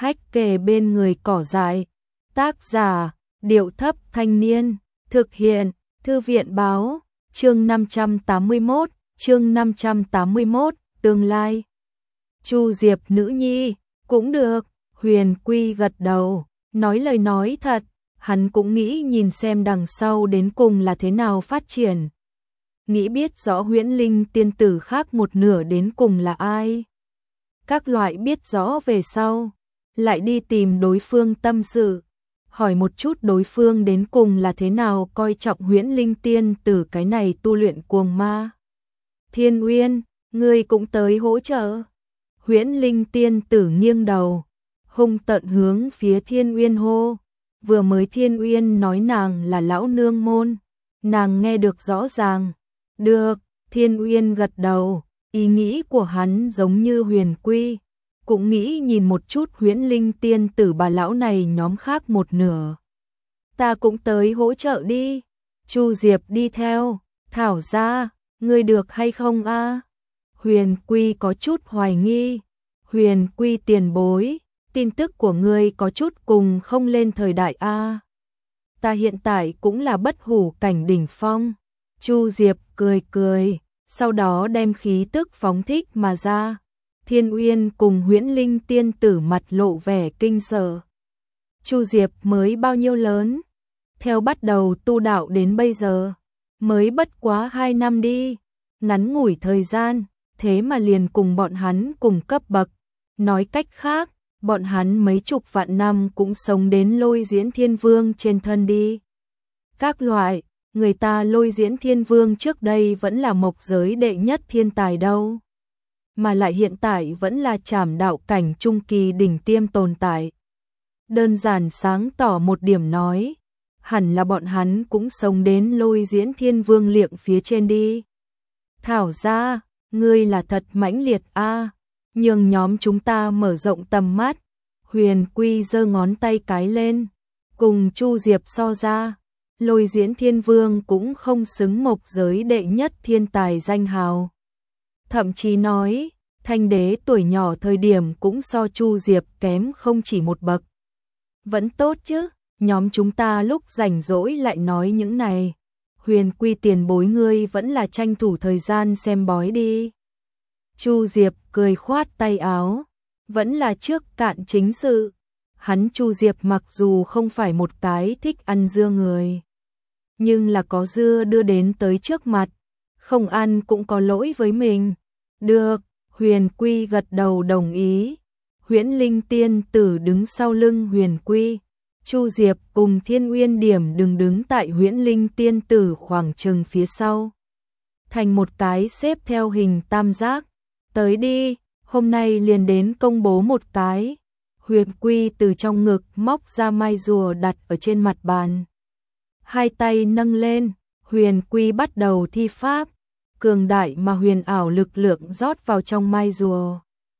hách kề bên người cỏ dại. Tác giả, Điệu Thấp Thanh Niên. Thực hiện, Thư viện Báo. Chương 581, chương 581, tương lai. Chu Diệp nữ nhi, cũng được. Huyền Quy gật đầu, nói lời nói thật, hắn cũng nghĩ nhìn xem đằng sau đến cùng là thế nào phát triển. Nghĩ biết rõ huyễn linh tiên tử khác một nửa đến cùng là ai. Các loại biết rõ về sau, lại đi tìm đối phương tâm sự, hỏi một chút đối phương đến cùng là thế nào coi trọng huyễn linh tiên tử cái này tu luyện cuồng ma. Thiên Uyên, ngươi cũng tới hỗ trợ. Huyễn linh tiên tử nghiêng đầu, hung tợn hướng phía Thiên Uyên hô. Vừa mới Thiên Uyên nói nàng là lão nương môn, nàng nghe được rõ ràng. Được, Thiên Uyên gật đầu, ý nghĩ của hắn giống như Huyền Quy, cũng nghĩ nhìn một chút huyễn linh tiên tử bà lão này nhóm khác một nửa. Ta cũng tới hỗ trợ đi. Chu Diệp đi theo, Thảo ra, ngươi được hay không a? Huyền Quy có chút hoài nghi. Huyền Quy tiền bối, tin tức của ngươi có chút cùng không lên thời đại a. Ta hiện tại cũng là bất hủ cảnh đỉnh phong. Chu Diệp cười cười, sau đó đem khí tức phóng thích mà ra. Thiên Uyên cùng huyễn linh tiên tử mặt lộ vẻ kinh sợ. Chu Diệp mới bao nhiêu lớn? Theo bắt đầu tu đạo đến bây giờ, mới bất quá 2 năm đi. Ngắn ngủi thời gian, thế mà liền cùng bọn hắn cùng cấp bậc. Nói cách khác, bọn hắn mấy chục vạn năm cũng sống đến Lôi Diễn Thiên Vương trên thân đi. Các loại, người ta Lôi Diễn Thiên Vương trước đây vẫn là mộc giới đệ nhất thiên tài đâu. Mà lại hiện tại vẫn là trảm đạo cảnh trung kỳ đỉnh tiêm tồn tại. Đơn giản sáng tỏ một điểm nói, hẳn là bọn hắn cũng sống đến Lôi Diễn Thiên Vương liệng phía trên đi. Thảo ra, ngươi là thật mãnh liệt a, nhường nhóm chúng ta mở rộng tầm mắt. Huyền Quy giơ ngón tay cái lên, cùng Chu Diệp so ra, Lôi Diễn Thiên Vương cũng không xứng mộc giới đệ nhất thiên tài danh hào. Thậm chí nói, Thanh Đế tuổi nhỏ thời điểm cũng so Chu Diệp kém không chỉ một bậc. Vẫn tốt chứ, nhóm chúng ta lúc rảnh rỗi lại nói những này. Huyền Quy tiền bối ngươi vẫn là tranh thủ thời gian xem bói đi. Chu Diệp cười khoát tay áo, vẫn là trước cạn chính sự. Hắn Chu Diệp mặc dù không phải một cái thích ăn dưa người, nhưng là có dưa đưa đến tới trước mặt, không ăn cũng có lỗi với mình. Được, Huyền Quy gật đầu đồng ý. Huyễn linh tiên tử đứng sau lưng Huyền Quy. Chu Diệp cùng Thiên Uyên điểm đứng tại huyễn linh tiên tử khoảng chừng phía sau. Thành một cái xếp theo hình tam giác. Tới đi, hôm nay liền đến công bố một cái. Huyền Quy từ trong ngực móc ra mai rùa đặt ở trên mặt bàn. Hai tay nâng lên, Huyền Quy bắt đầu thi pháp. Cường đại mà huyền ảo lực lượng rót vào trong mai rùa.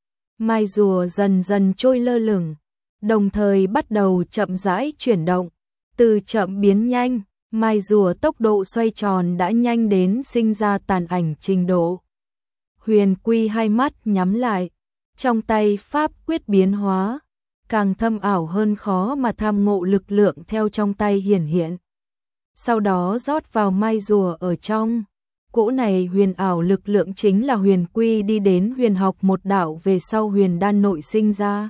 Mai rùa dần dần trôi lơ lửng, đồng thời bắt đầu chậm rãi chuyển động. Từ chậm biến nhanh, mai rùa tốc độ xoay tròn đã nhanh đến sinh ra tàn ảnh trình độ. Huyền Quy hai mắt nhắm lại, trong tay pháp quyết biến hóa, càng thâm ảo hơn khó mà tham ngộ lực lượng theo trong tay hiển hiện. Sau đó rót vào mai rùa ở trong. Cỗ này huyền ảo lực lượng chính là Huyền Quy đi đến huyền học một đạo về sau huyền đan nội sinh ra.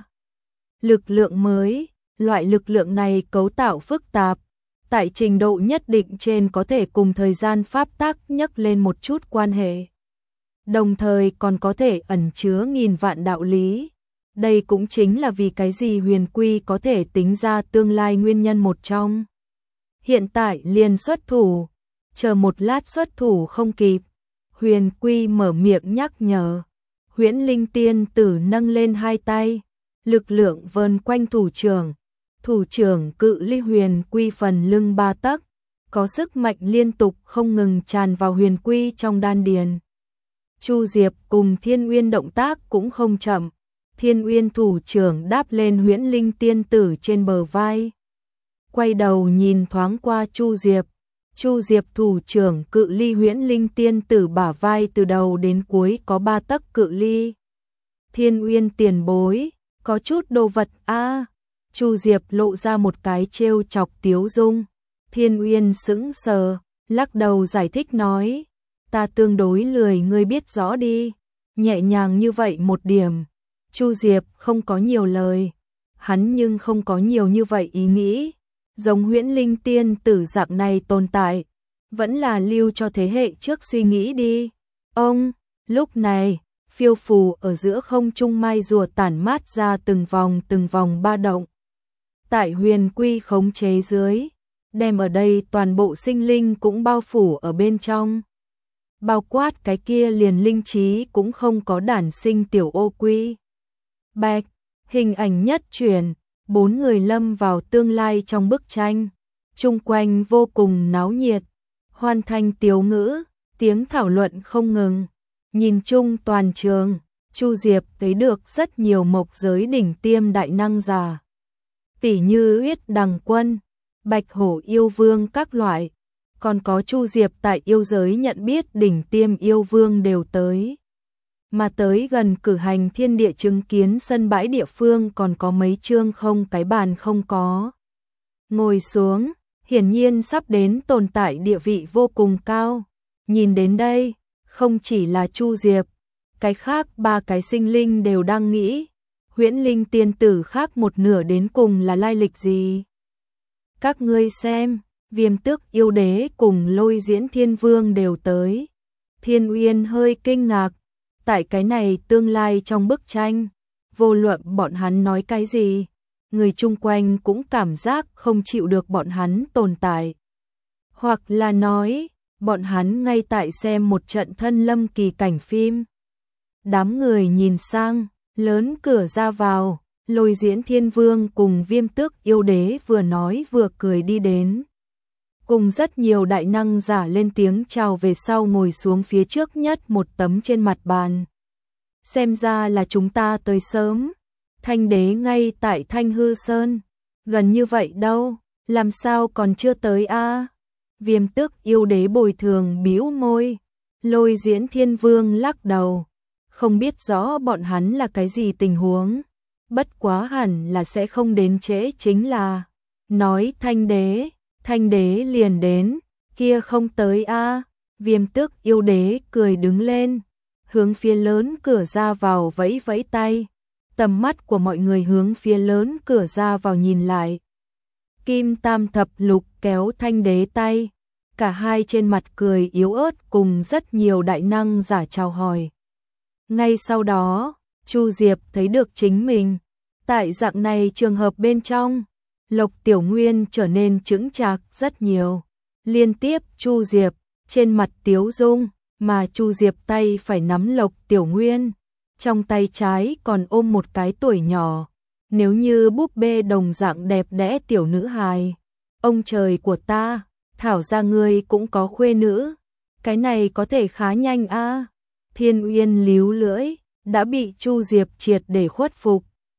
Lực lượng mới, loại lực lượng này cấu tạo phức tạp, tại trình độ nhất định trên có thể cùng thời gian pháp tắc nhắc lên một chút quan hệ. Đồng thời còn có thể ẩn chứa nghìn vạn đạo lý. Đây cũng chính là vì cái gì Huyền Quy có thể tính ra tương lai nguyên nhân một trong. Hiện tại liền xuất thủ. Chờ một lát xuất thủ không kịp, Huyền Quy mở miệng nhắc nhở. Huyễn linh tiên tử nâng lên hai tay, lực lượng vờn quanh thủ trưởng cự ly Huyền Quy phần lưng 3 tấc, có sức mạnh liên tục không ngừng tràn vào Huyền Quy trong đan điền. Chu Diệp cùng Thiên Uyên động tác cũng không chậm, Thiên Uyên thủ trưởng đáp lên huyễn linh tiên tử trên bờ vai. Quay đầu nhìn thoáng qua Chu Diệp. Chu Diệp thủ trưởng cự ly huyễn linh tiên tử bả vai từ đầu đến cuối có 3 tấc cự ly. Thiên Uyên tiền bối, có chút đồ vật a. Chu Diệp lộ ra một cái trêu chọc tiếu dung. Thiên Uyên sững sờ, lắc đầu giải thích nói, ta tương đối lười, ngươi biết rõ đi. Nhẹ nhàng như vậy một điểm. Chu Diệp không có nhiều lời, hắn nhưng không có nhiều như vậy ý nghĩ. Giống Huyễn Linh tiên tử dạng này tồn tại, vẫn là lưu cho thế hệ trước suy nghĩ đi. Ông, lúc này, phiêu phù ở giữa không trung mai rùa tản mát ra từng vòng ba động. Tại huyền quy khống chế dưới, đem ở đây toàn bộ sinh linh cũng bao phủ ở bên trong. Bao quát cái kia liền linh trí cũng không có đản sinh tiểu ô quy. Bạch, hình ảnh nhất chuyển, 4 người lâm vào tương lai trong bức tranh. Chung quanh vô cùng náo nhiệt, hoan thanh tiếu ngữ, tiếng thảo luận không ngừng. Nhìn chung toàn trường, Chu Diệp thấy được rất nhiều mộc giới đỉnh tiêm đại năng giả. Tỷ như Uyết Đằng Quân, Bạch Hổ yêu vương các loại, còn có Chu Diệp tại yêu giới nhận biết đỉnh tiêm yêu vương đều tới. Mà tới gần cử hành thiên địa chứng kiến sân bãi địa phương còn có mấy chương không cái bàn không có. Ngồi xuống, hiển nhiên sắp đến tồn tại địa vị vô cùng cao. Nhìn đến đây, không chỉ là Chu Diệp, cái khác 3 cái sinh linh đều đang nghĩ, Huyễn Linh tiên tử khác một nửa đến cùng là lai lịch gì. Các ngươi xem, Viêm Tước yêu đế cùng Lôi Diễn Thiên Vương đều tới. Thiên Uyên hơi kinh ngạc, tại cái này tương lai trong bức tranh, vô luận bọn hắn nói cái gì, người chung quanh cũng cảm giác không chịu được bọn hắn tồn tại. Hoặc là nói, bọn hắn ngay tại xem một trận thân lâm kỳ cảnh phim. Đám người nhìn sang, lớn cửa ra vào, Lôi Diễn Thiên Vương cùng Viêm Tước yêu đế vừa nói vừa cười đi đến. Cùng rất nhiều đại năng giả lên tiếng chào về sau ngồi xuống phía trước nhất một tấm trên mặt bàn. Xem ra là chúng ta tới sớm. Thanh đế ngay tại Thanh Hư Sơn. Gần như vậy đâu, làm sao còn chưa tới a? Viêm Tước yêu đế bồi thường bĩu môi. Lôi Diễn Thiên Vương lắc đầu. Không biết rõ bọn hắn là cái gì tình huống. Bất quá hẳn là sẽ không đến trễ chính là. Nói Thanh đế liền đến, kia không tới a. Viêm Tước yêu đế cười đứng lên, hướng phía lớn cửa ra vào vẫy vẫy tay. Tầm mắt của mọi người hướng phía lớn cửa ra vào nhìn lại. Kim Tam Thập Lục kéo Thanh đế tay, cả hai trên mặt cười yếu ớt cùng rất nhiều đại năng giả chào hỏi. Ngay sau đó, Chu Diệp thấy được chính mình tại dạng này trường hợp bên trong. Lộc Tiểu Nguyên trở nên chững chạc rất nhiều. Liên tiếp Chu Diệp trên mặt tiếu dung, mà Chu Diệp tay phải nắm Lộc Tiểu Nguyên, trong tay trái còn ôm một cái tuổi nhỏ, nếu như búp bê đồng dạng đẹp đẽ tiểu nữ hài. Ông trời của ta, thảo ra ngươi cũng có khuê nữ, cái này có thể khá nhanh a. Thiên Uyên líu lưỡi, đã bị Chu Diệp triệt để khuất phục.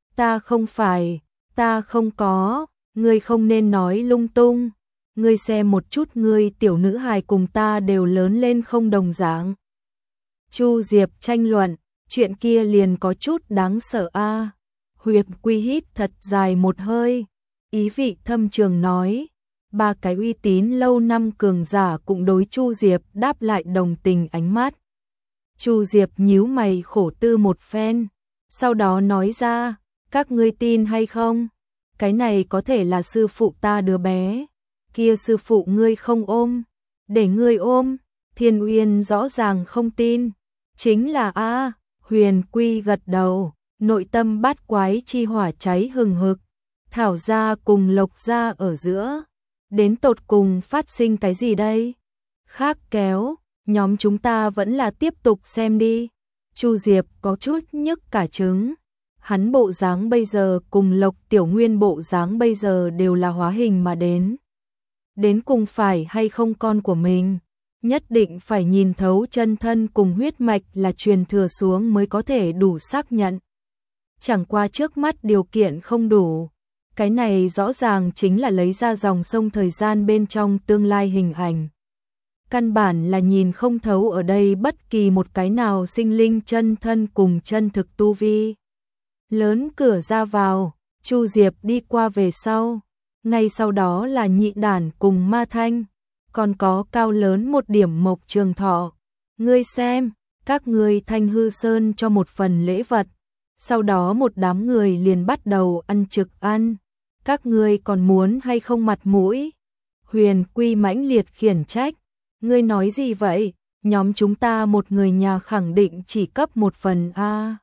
Ta không có, ngươi không nên nói lung tung. Ngươi xem một chút, ngươi tiểu nữ hài cùng ta đều lớn lên không đồng dạng. Chu Diệp tranh luận, chuyện kia liền có chút đáng sợ a. Huyệt Quy hít thật dài một hơi, ý vị thâm trường nói. 3 cái uy tín lâu năm cường giả cũng đối Chu Diệp đáp lại đồng tình ánh mắt. Chu Diệp nhíu mày khổ tư một phen, sau đó nói ra, các ngươi tin hay không? Cái này có thể là sư phụ ta đứa bé. Kia sư phụ ngươi không ôm, để ngươi ôm. Thiên Uyên rõ ràng không tin. Chính là a. Huyền Quy gật đầu, nội tâm bát quái chi hỏa cháy hừng hực. Thảo gia cùng Lộc gia ở giữa, đến tột cùng phát sinh cái gì đây? Khác kéo, nhóm chúng ta vẫn là tiếp tục xem đi. Chu Diệp có chút nhức cả trứng. Hắn bộ dáng bây giờ cùng Lộc Tiểu Nguyên bộ dáng bây giờ đều là hóa hình mà đến. Đến cùng phải hay không con của mình, nhất định phải nhìn thấu chân thân cùng huyết mạch là truyền thừa xuống mới có thể đủ xác nhận. Chẳng qua trước mắt điều kiện không đủ. Cái này rõ ràng chính là lấy ra dòng sông thời gian bên trong tương lai hình ảnh. Căn bản là nhìn không thấu ở đây bất kỳ một cái nào sinh linh chân thân cùng chân thực tu vi. lớn cửa ra vào, Chu Diệp đi qua về sau. Ngay sau đó là Nhị Đản cùng Ma Thanh, còn có cao lớn một điểm Mộc Trường Thọ. Ngươi xem, các ngươi Thanh Hư Sơn cho một phần lễ vật. Sau đó một đám người liền bắt đầu ăn trực ăn. Các ngươi còn muốn hay không mặt mũi? Huyền Quy mãnh liệt khiển trách. Ngươi nói gì vậy? Nhóm chúng ta một người nhà khẳng định chỉ cấp một phần a.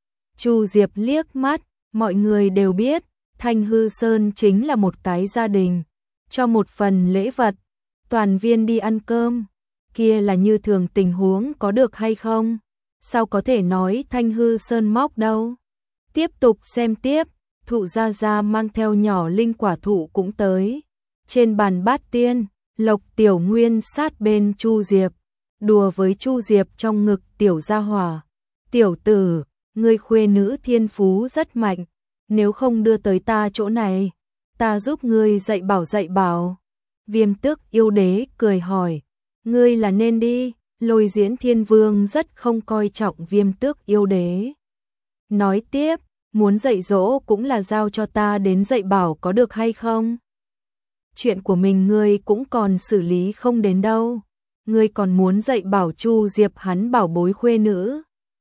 Chu Diệp liếc mắt, mọi người đều biết, Thanh Hư Sơn chính là một cái gia đình, cho một phần lễ vật, toàn viên đi ăn cơm, kia là như thường tình huống có được hay không? Sao có thể nói Thanh Hư Sơn móc đâu? Tiếp tục xem tiếp, Thụ Gia Gia mang theo nhỏ linh quả thụ cũng tới. Trên bàn bát tiên, Lộc Tiểu Nguyên sát bên Chu Diệp, đùa với Chu Diệp trong ngực tiểu gia hỏa. Tiểu tử, ngươi khuê nữ thiên phú rất mạnh, nếu không đưa tới ta chỗ này, ta giúp ngươi dạy bảo dạy bảo. Viêm Tước Yêu Đế cười hỏi, ngươi là nên đi. Lôi Diễn Thiên Vương rất không coi trọng Viêm Tước Yêu Đế. Nói tiếp, muốn dạy dỗ cũng là giao cho ta đến dạy bảo có được hay không? Chuyện của mình ngươi cũng còn xử lý không đến đâu. Ngươi còn muốn dạy bảo Chu Diệp hắn bảo bối khuê nữ.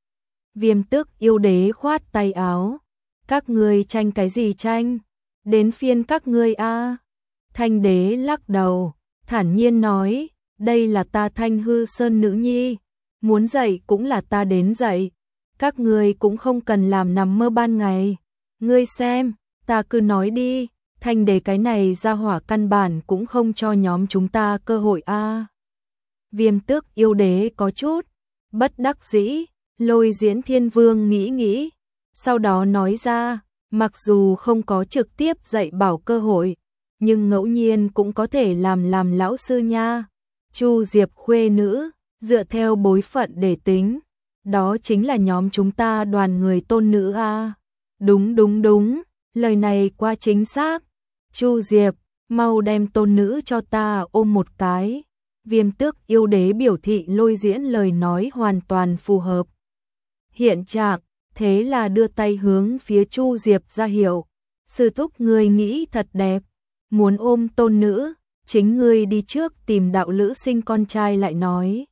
Viêm Tước Yêu Đế khoát tay áo. Các ngươi tranh cái gì tranh? Đến phiên các ngươi a. Thanh Đế lắc đầu, thản nhiên nói, đây là ta Thanh Hư Sơn nữ nhi, muốn dạy cũng là ta đến dạy, các ngươi cũng không cần làm nằm mơ ban ngày. Ngươi xem, ta cứ nói đi, Thanh Đế cái này ra hỏa căn bản cũng không cho nhóm chúng ta cơ hội a. Viêm Tước Yêu Đế có chút bất đắc dĩ. Lôi Diễn Thiên Vương nghĩ nghĩ, sau đó nói ra, mặc dù không có trực tiếp dạy bảo cơ hội, nhưng ngẫu nhiên cũng có thể làm lão sư nha. Chu Diệp khuê nữ, dựa theo bối phận để tính, đó chính là nhóm chúng ta đoàn người tôn nữ a. Đúng, lời này quá chính xác. Chu Diệp, mau đem tôn nữ cho ta ôm một cái. Viêm Tước Yêu Đế biểu thị Lôi Diễn lời nói hoàn toàn phù hợp hiện trạng, thế là đưa tay hướng phía Chu Diệp ra hiệu, sư thúc ngươi nghĩ thật đẹp, muốn ôm tôn nữ, chính ngươi đi trước tìm đạo lữ sinh con trai lại nói.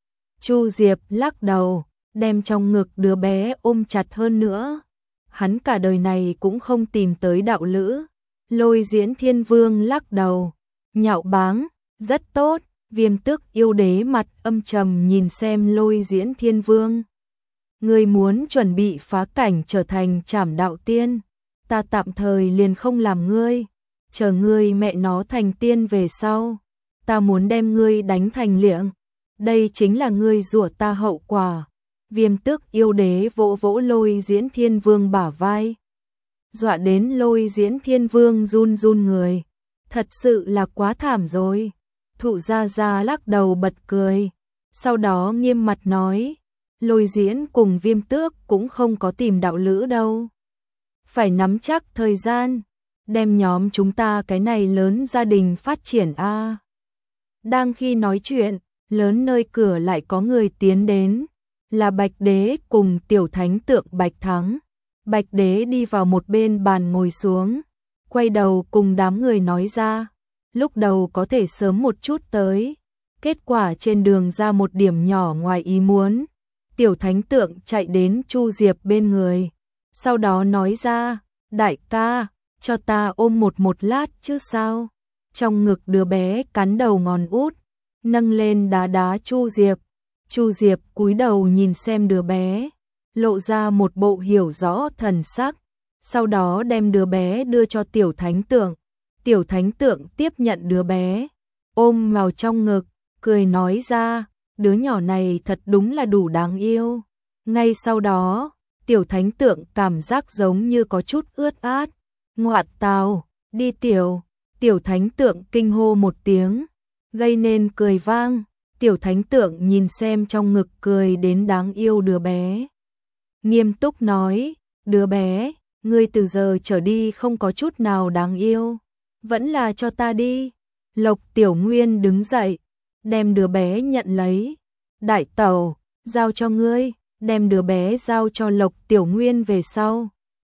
Chu Diệp lắc đầu, đem trong ngực đứa bé ôm chặt hơn nữa. Hắn cả đời này cũng không tìm tới đạo lữ. Lôi Diễn Thiên Vương lắc đầu, nhạo báng, rất tốt. Viêm Tước Yêu Đế mặt âm trầm nhìn xem Lôi Diễn Thiên Vương. Ngươi muốn chuẩn bị phá cảnh trở thành Trảm Đạo Tiên, ta tạm thời liền không làm ngươi, chờ ngươi mẹ nó thành tiên về sau, ta muốn đem ngươi đánh thành liệng, đây chính là ngươi rủa ta hậu quả. Viêm Tước Yêu Đế vỗ vỗ Lôi Diễn Thiên Vương bả vai, dọa đến Lôi Diễn Thiên Vương run run người, thật sự là quá thảm rồi. Thụ Gia Gia lắc đầu bật cười, sau đó nghiêm mặt nói, Lôi Diễn cùng Viêm Tước cũng không có tìm đạo lữ đâu. Phải nắm chắc thời gian, đem nhóm chúng ta cái này lớn gia đình phát triển a. Đang khi nói chuyện, lớn nơi cửa lại có người tiến đến, là Bạch Đế cùng tiểu thánh tượng Bạch Thắng. Bạch Đế đi vào một bên bàn ngồi xuống, quay đầu cùng đám người nói ra, lúc đầu có thể sớm một chút tới, kết quả trên đường ra một điểm nhỏ ngoài ý muốn. Tiểu thánh tượng chạy đến Chu Diệp bên người, sau đó nói ra, đại ca, cho ta ôm một lát chứ sao. Trong ngực đứa bé cắn đầu ngón út, nâng lên đá Chu Diệp. Chu Diệp cúi đầu nhìn xem đứa bé, lộ ra một bộ hiểu rõ thần sắc, sau đó đem đứa bé đưa cho tiểu thánh tượng. Tiểu thánh tượng tiếp nhận đứa bé, ôm vào trong ngực, cười nói ra, đứa nhỏ này thật đúng là đủ đáng yêu. Ngay sau đó, tiểu thánh tượng cảm giác giống như có chút ướt át. Ngoạn tào, đi tiểu thánh tượng kinh hô một tiếng, gây nên cười vang. Tiểu thánh tượng nhìn xem trong ngực cười đến đáng yêu đứa bé, nghiêm túc nói, đứa bé, ngươi từ giờ trở đi không có chút nào đáng yêu, vẫn là cho ta đi. Lộc Tiểu Nguyên đứng dậy, đem đứa bé nhận lấy. Đại tẩu, giao cho ngươi, đem đứa bé giao cho Lộc Tiểu Nguyên về sau.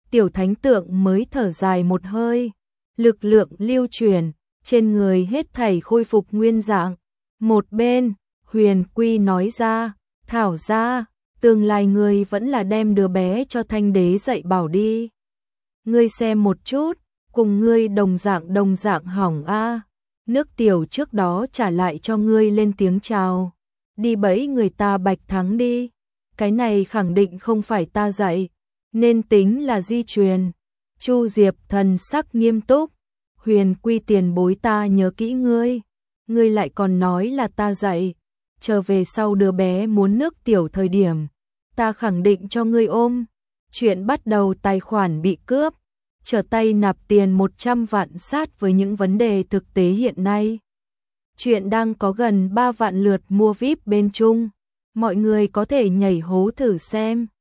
Tiểu thánh tượng mới thở dài một hơi, lực lượng lưu chuyển, trên người hết thảy khôi phục nguyên dạng. Một bên, Huyền Quy nói ra, Thảo ra, tương lai ngươi vẫn là đem đứa bé cho Thanh đế dạy bảo đi. Ngươi xem một chút, cùng ngươi đồng dạng hỏng a. Nước tiểu trước đó trả lại cho ngươi lên tiếng chào. Đi bẫy người ta Bạch Thắng đi. Cái này khẳng định không phải ta dạy, nên tính là di truyền. Chu Diệp thần sắc nghiêm túc. Huyền Quy tiền bối ta nhớ kỹ ngươi. Ngươi lại còn nói là ta dạy. Trở về sau đứa bé muốn nước tiểu thời điểm, ta khẳng định cho ngươi ôm. Chuyện bắt đầu tài khoản bị cướp, trở tay nạp tiền 100 vạn sát với những vấn đề thực tế hiện nay. Chuyện đang có gần 3 vạn lượt mua VIP bên Trung. Mọi người có thể nhảy hố thử xem.